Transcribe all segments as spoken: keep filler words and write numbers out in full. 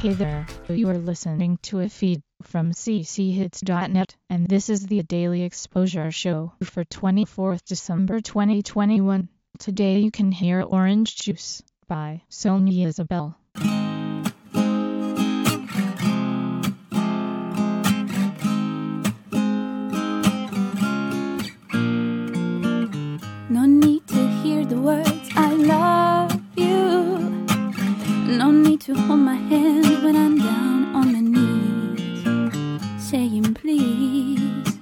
Hey there, you are listening to a feed from c c hits dot net, and this is the Daily Exposure Show for twenty-fourth December twenty twenty-one. Today you can hear Orange Juice by Sonia Isabel. No need to hear the words I love you. No need to hold my hand when I'm down on my knees, saying please.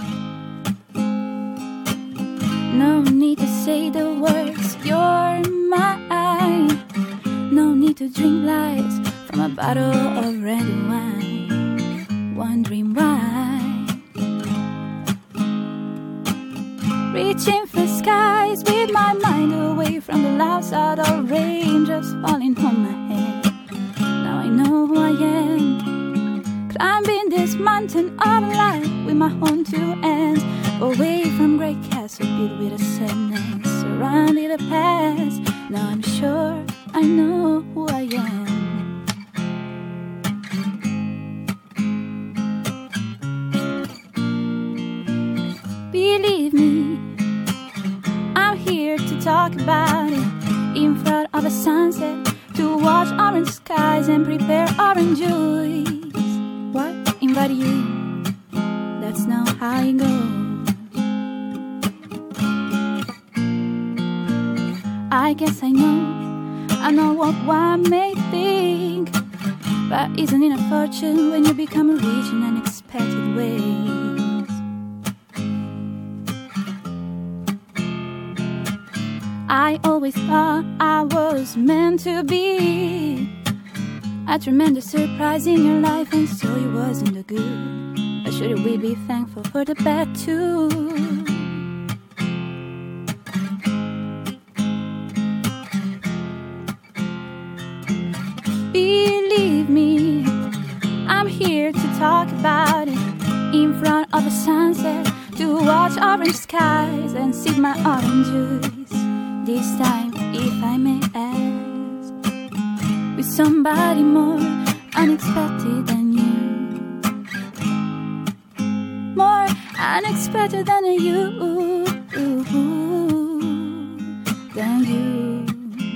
No need to say the words you're mine. No need to drink lies from a bottle of red wine, wondering why. Reaching for skies with my mind away from the loud sound of rain just falling on my head. Now I know who I am, climbing this mountain of life with my own two hands, away from great castle built with a sadness, surrounded the past. Now I'm sure I know who I am. Believe me, I'm here to talk about it, in front of a sunset, to watch orange skies and prepare orange juice. What? Invite you? That's not how it goes. I guess I know, I know what one may think, but isn't it a fortune when you become rich in unexpected ways? I always thought I was meant to be a tremendous surprise in your life, and so it wasn't the good. But should we be thankful for the bad too? Believe me, I'm here to talk about it, in front of a sunset, to watch orange skies and sip my orange juice. This time, if I may ask, with somebody more unexpected than you, more unexpected than you, than you.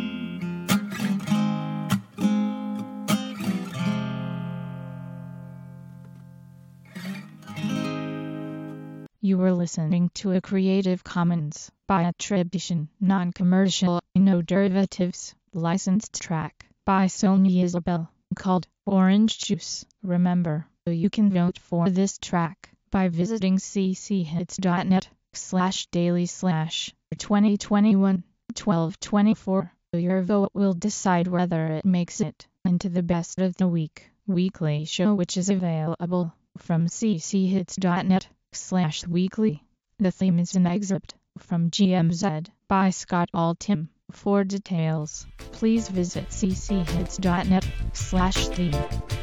You were listening to a Creative Commons by attribution, non-commercial, no derivatives, licensed track by Sonia Isabel, called Orange Juice. Remember, you can vote for this track by visiting c c hits dot net slash daily slash twenty twenty-one twelve twenty-four. Your vote will decide whether it makes it into the best of the week weekly show, which is available from c c hits dot net slash weekly. The theme is an excerpt from G M Z by Scott Altham. For details, please visit c c hits dot net slash theme.